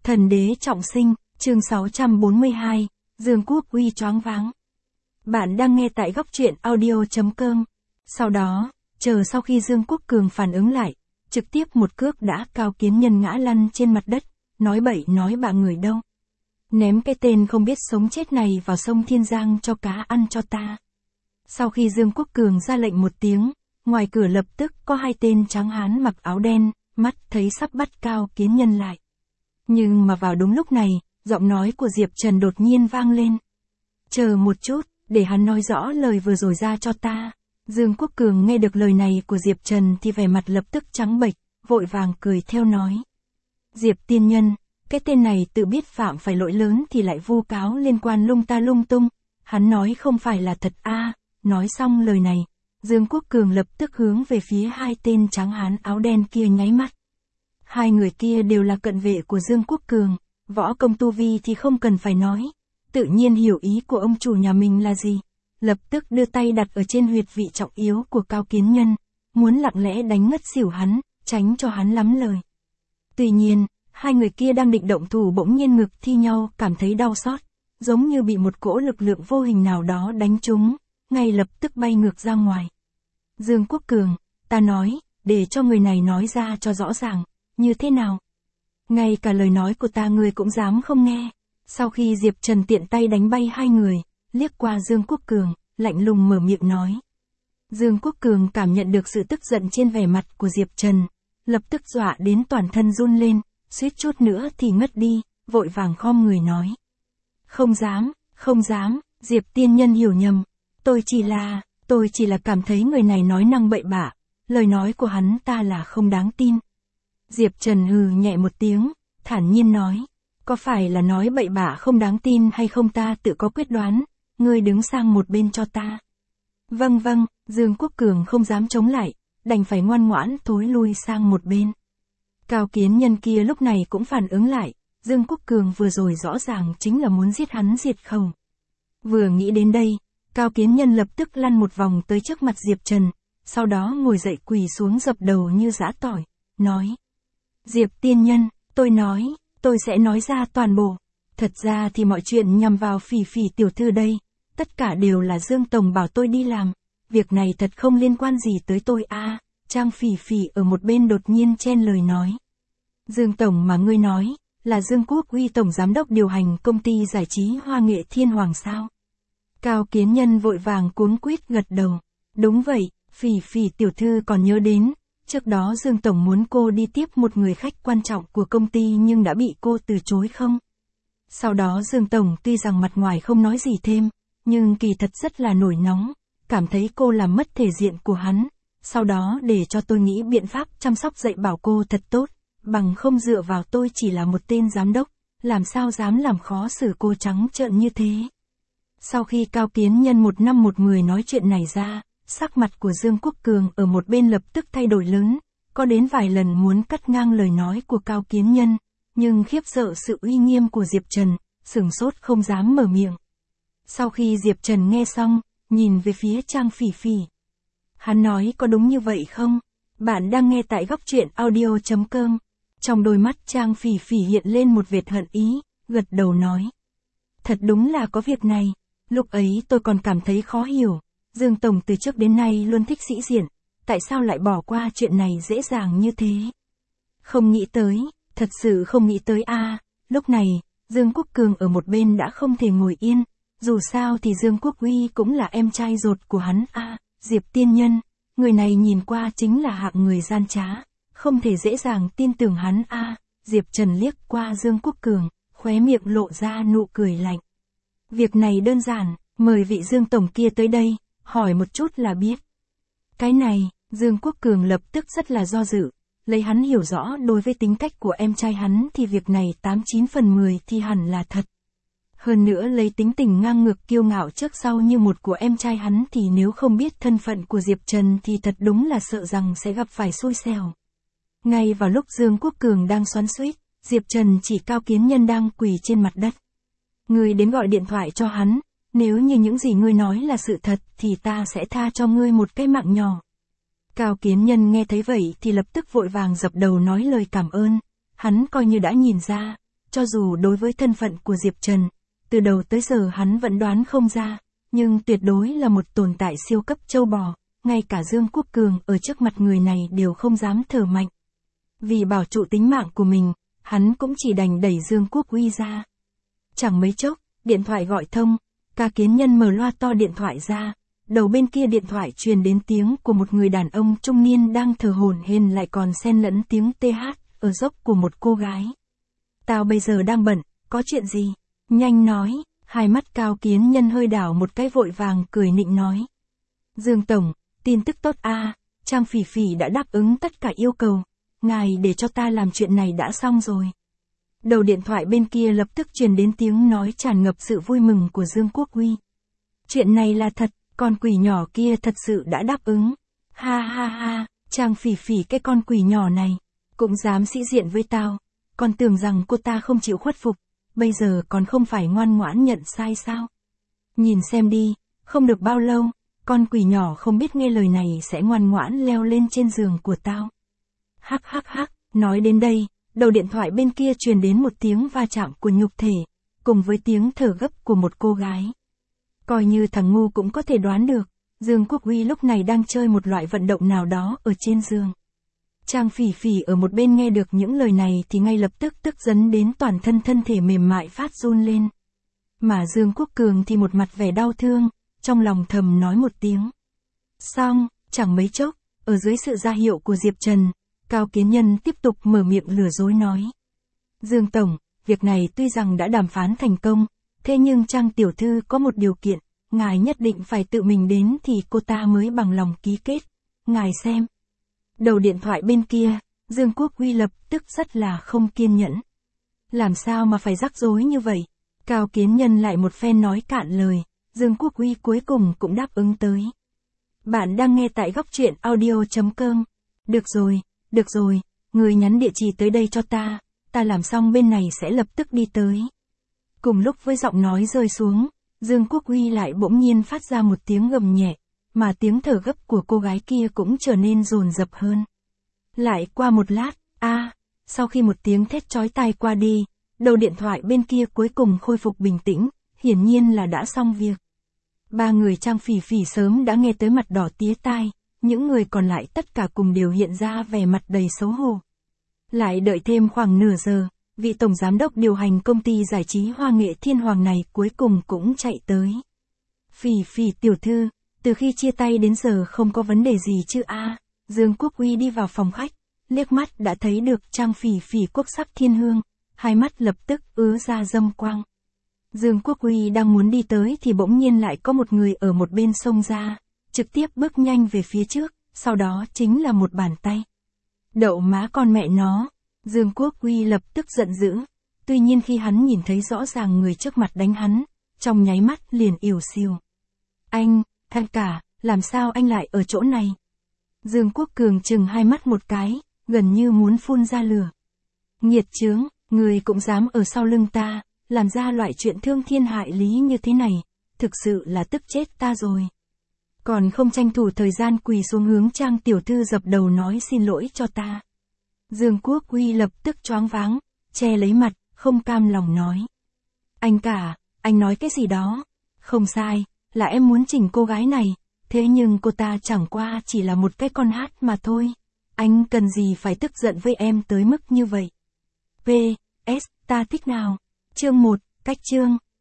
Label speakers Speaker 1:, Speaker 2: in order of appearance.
Speaker 1: Thần đế trọng sinh, chương 642, Dương Quốc Uy choáng váng. Bạn đang nghe tại góc truyện audio.com. Sau đó, chờ sau khi Dương Quốc Cường phản ứng lại, trực tiếp một cước đã Cao Kiến Nhân ngã lăn trên mặt đất, nói bậy nói bạ người đâu. Ném cái tên không biết sống chết này vào sông Thiên Giang cho cá ăn cho ta. Sau khi Dương Quốc Cường ra lệnh một tiếng, ngoài cửa lập tức có hai tên tráng hán mặc áo đen, mắt thấy sắp bắt Cao Kiến Nhân lại. Nhưng mà vào đúng lúc này, giọng nói của Diệp Trần đột nhiên vang lên. Chờ một chút, để hắn nói rõ lời vừa rồi ra cho ta. Dương Quốc Cường nghe được lời này của Diệp Trần thì vẻ mặt lập tức trắng bệch, vội vàng cười theo nói. Diệp tiên nhân, cái tên này tự biết phạm phải lỗi lớn thì lại vu cáo liên quan lung ta lung tung. Hắn nói không phải là thật a. Nói xong lời này, Dương Quốc Cường lập tức hướng về phía hai tên tráng hán áo đen kia nháy mắt. Hai người kia đều là cận vệ của Dương Quốc Cường, võ công tu vi thì không cần phải nói, tự nhiên hiểu ý của ông chủ nhà mình là gì, lập tức đưa tay đặt ở trên huyệt vị trọng yếu của Cao Kiến Nhân, muốn lặng lẽ đánh ngất xỉu hắn, tránh cho hắn lắm lời. Tuy nhiên, hai người kia đang định động thủ bỗng nhiên ngực thi nhau cảm thấy đau xót, giống như bị một cỗ lực lượng vô hình nào đó đánh trúng, ngay lập tức bay ngược ra ngoài. Dương Quốc Cường, ta nói, để cho người này nói ra cho rõ ràng. Như thế nào? Ngay cả lời nói của ta ngươi cũng dám không nghe. Sau khi Diệp Trần tiện tay đánh bay hai người, liếc qua Dương Quốc Cường, lạnh lùng mở miệng nói. Dương Quốc Cường cảm nhận được sự tức giận trên vẻ mặt của Diệp Trần, lập tức dọa đến toàn thân run lên, suýt chút nữa thì ngất đi, vội vàng khom người nói. Không dám, Diệp tiên nhân hiểu nhầm, tôi chỉ là cảm thấy người này nói năng bậy bạ, lời nói của hắn ta là không đáng tin. Diệp Trần hừ nhẹ một tiếng, thản nhiên nói, có phải là nói bậy bạ không đáng tin hay không ta tự có quyết đoán, ngươi đứng sang một bên cho ta. Vâng, Dương Quốc Cường không dám chống lại, đành phải ngoan ngoãn thối lui sang một bên. Cao Kiến Nhân kia lúc này cũng phản ứng lại, Dương Quốc Cường vừa rồi rõ ràng chính là muốn giết hắn diệt khẩu. Vừa nghĩ đến đây, Cao Kiến Nhân lập tức lăn một vòng tới trước mặt Diệp Trần, sau đó ngồi dậy quỳ xuống dập đầu như giã tỏi, nói. Diệp tiên nhân, tôi sẽ nói ra toàn bộ. Thật ra thì mọi chuyện nhằm vào Phỉ Phỉ tiểu thư đây, tất cả đều là Dương Tổng bảo tôi đi làm, việc này thật không liên quan gì tới tôi a. Trang Phỉ Phỉ ở một bên đột nhiên chen lời nói. Dương Tổng mà ngươi nói, là Dương Quốc Uy Tổng Giám đốc điều hành công ty giải trí Hoa Nghệ Thiên Hoàng sao? Cao Kiến Nhân vội vàng cuống quýt gật đầu. Đúng vậy, Phỉ Phỉ tiểu thư còn nhớ đến. Trước đó Dương Tổng muốn cô đi tiếp một người khách quan trọng của công ty nhưng đã bị cô từ chối không? Sau đó Dương Tổng tuy rằng mặt ngoài không nói gì thêm, nhưng kỳ thật rất là nổi nóng, cảm thấy cô làm mất thể diện của hắn, sau đó để cho tôi nghĩ biện pháp chăm sóc dạy bảo cô thật tốt, bằng không dựa vào tôi chỉ là một tên giám đốc, làm sao dám làm khó xử cô trắng trợn như thế. Sau khi Cao Kiến Nhân một năm một mười nói chuyện này ra, sắc mặt của Dương Quốc Cường ở một bên lập tức thay đổi lớn, có đến vài lần muốn cắt ngang lời nói của Cao Kiến Nhân, nhưng khiếp sợ sự uy nghiêm của Diệp Trần, sửng sốt không dám mở miệng. Sau khi Diệp Trần nghe xong, nhìn về phía Trang Phỉ Phỉ. Hắn nói có đúng như vậy không? Bạn đang nghe tại góc truyện audio.com. Trong đôi mắt Trang Phỉ Phỉ hiện lên một vệt hận ý, gật đầu nói. Thật đúng là có việc này, lúc ấy tôi còn cảm thấy khó hiểu. Dương Tổng từ trước đến nay luôn thích sĩ diện, tại sao lại bỏ qua chuyện này dễ dàng như thế? Không nghĩ tới, thật sự không nghĩ tới a. Lúc này, Dương Quốc Cường ở một bên đã không thể ngồi yên, dù sao thì Dương Quốc Uy cũng là em trai ruột của hắn a. Diệp tiên nhân, người này nhìn qua chính là hạng người gian trá, không thể dễ dàng tin tưởng hắn a. Diệp Trần liếc qua Dương Quốc Cường, khóe miệng lộ ra nụ cười lạnh. Việc này đơn giản, mời vị Dương Tổng kia tới đây. Hỏi một chút là biết. Cái này, Dương Quốc Cường lập tức rất là do dự, lấy hắn hiểu rõ đối với tính cách của em trai hắn thì việc này 89 phần 10 thì hẳn là thật. Hơn nữa lấy tính tình ngang ngược kiêu ngạo trước sau như một của em trai hắn thì nếu không biết thân phận của Diệp Trần thì thật đúng là sợ rằng sẽ gặp phải xui xẻo. Ngay vào lúc Dương Quốc Cường đang xoắn xuýt, Diệp Trần chỉ Cao Kiến Nhân đang quỳ trên mặt đất. Ngươi đến gọi điện thoại cho hắn. Nếu như những gì ngươi nói là sự thật thì ta sẽ tha cho ngươi một cái mạng nhỏ. Cao Kiến Nhân nghe thấy vậy thì lập tức vội vàng dập đầu nói lời cảm ơn. Hắn coi như đã nhìn ra, Cho dù đối với thân phận của Diệp Trần, từ đầu tới giờ hắn vẫn đoán không ra, nhưng tuyệt đối là một tồn tại siêu cấp châu bò, ngay cả Dương Quốc Cường ở trước mặt người này đều không dám thở mạnh. Vì bảo trụ tính mạng của mình, hắn cũng chỉ đành đẩy Dương Quốc Uy ra. Chẳng mấy chốc, điện thoại gọi thông, Ca Kiến Nhân mở loa to điện thoại ra, đầu bên kia điện thoại truyền đến tiếng của một người đàn ông trung niên đang thở hổn hển lại còn xen lẫn tiếng TH ở dốc của một cô gái. Tao bây giờ đang bận, có chuyện gì? Nhanh nói, hai mắt Cao Kiến Nhân hơi đảo một cái vội vàng cười nịnh nói. Dương Tổng, tin tức tốt a, Trang Phỉ Phỉ đã đáp ứng tất cả yêu cầu, ngài để cho ta làm chuyện này đã xong rồi. Đầu điện thoại bên kia lập tức truyền đến tiếng nói tràn ngập sự vui mừng của Dương Quốc Uy. Chuyện này là thật, con quỷ nhỏ kia thật sự đã đáp ứng. Ha ha ha, Trang Phỉ Phỉ cái con quỷ nhỏ này, cũng dám sĩ diện với tao, còn tưởng rằng cô ta không chịu khuất phục, bây giờ còn không phải ngoan ngoãn nhận sai sao. Nhìn xem đi, không được bao lâu, con quỷ nhỏ không biết nghe lời này sẽ ngoan ngoãn leo lên trên giường của tao. Hắc hắc hắc, nói đến đây, đầu điện thoại bên kia truyền đến một tiếng va chạm của nhục thể, cùng với tiếng thở gấp của một cô gái. Coi như thằng ngu cũng có thể đoán được, Dương Quốc Uy lúc này đang chơi một loại vận động nào đó ở trên giường. Trang Phỉ Phỉ ở một bên nghe được những lời này thì ngay lập tức tức giận đến toàn thân thể mềm mại phát run lên. Mà Dương Quốc Cường thì một mặt vẻ đau thương, trong lòng thầm nói một tiếng. Xong, chẳng mấy chốc, ở dưới sự ra hiệu của Diệp Trần, Cao Kiến Nhân tiếp tục mở miệng lừa dối nói. Dương Tổng, việc này tuy rằng đã đàm phán thành công, thế nhưng Trang tiểu thư có một điều kiện, ngài nhất định phải tự mình đến thì cô ta mới bằng lòng ký kết. Ngài xem. Đầu điện thoại bên kia, Dương Quốc Uy lập tức rất là không kiên nhẫn. Làm sao mà phải rắc rối như vậy? Cao Kiến Nhân lại một phen nói cạn lời, Dương Quốc Uy cuối cùng cũng đáp ứng tới. Bạn đang nghe tại góc truyện audio.com. Được rồi, người nhắn địa chỉ tới đây cho ta làm xong bên này sẽ lập tức đi tới. Cùng lúc với giọng nói rơi xuống, Dương Quốc Uy lại bỗng nhiên phát ra một tiếng gầm nhẹ, mà tiếng thở gấp của cô gái kia cũng trở nên dồn dập hơn. Lại qua một lát, sau khi một tiếng thét chói tai qua đi, đầu điện thoại bên kia cuối cùng khôi phục bình tĩnh, hiển nhiên là đã xong việc. Ba người Trang Phỉ Phỉ sớm đã nghe tới mặt đỏ tía tai, những người còn lại tất cả cùng đều hiện ra vẻ mặt đầy xấu hổ. Lại đợi thêm khoảng nửa giờ, vị tổng giám đốc điều hành công ty giải trí Hoa Nghệ Thiên Hoàng này cuối cùng cũng chạy tới. Phỉ Phỉ tiểu thư, từ khi chia tay đến giờ không có vấn đề gì chứ a? Dương Quốc Uy đi vào phòng khách, liếc mắt đã thấy được Trang Phỉ Phỉ quốc sắc thiên hương, hai mắt lập tức ứa ra dâm quang. Dương Quốc Uy đang muốn đi tới thì bỗng nhiên lại có một người ở một bên xông ra, trực tiếp bước nhanh về phía trước, sau đó chính là một bàn tay. Đậu má con mẹ nó, Dương Quốc Uy lập tức giận dữ, tuy nhiên khi hắn nhìn thấy rõ ràng người trước mặt đánh hắn, trong nháy mắt liền ỉu xìu. Anh cả, làm sao anh lại ở chỗ này? Dương Quốc Cường chừng hai mắt một cái, gần như muốn phun ra lửa. Nghiệt chướng, người cũng dám ở sau lưng ta, làm ra loại chuyện thương thiên hại lý như thế này, thực sự là tức chết ta rồi. Còn không tranh thủ thời gian quỳ xuống hướng Trang tiểu thư dập đầu nói xin lỗi cho ta. Dương Quốc Uy lập tức choáng váng, che lấy mặt, không cam lòng nói. Anh cả, anh nói cái gì đó? Không sai, là em muốn chỉnh cô gái này, thế nhưng cô ta chẳng qua chỉ là một cái con hát mà thôi. Anh cần gì phải tức giận với em tới mức như vậy? P.S. Ta thích nào? Chương 1, cách chương,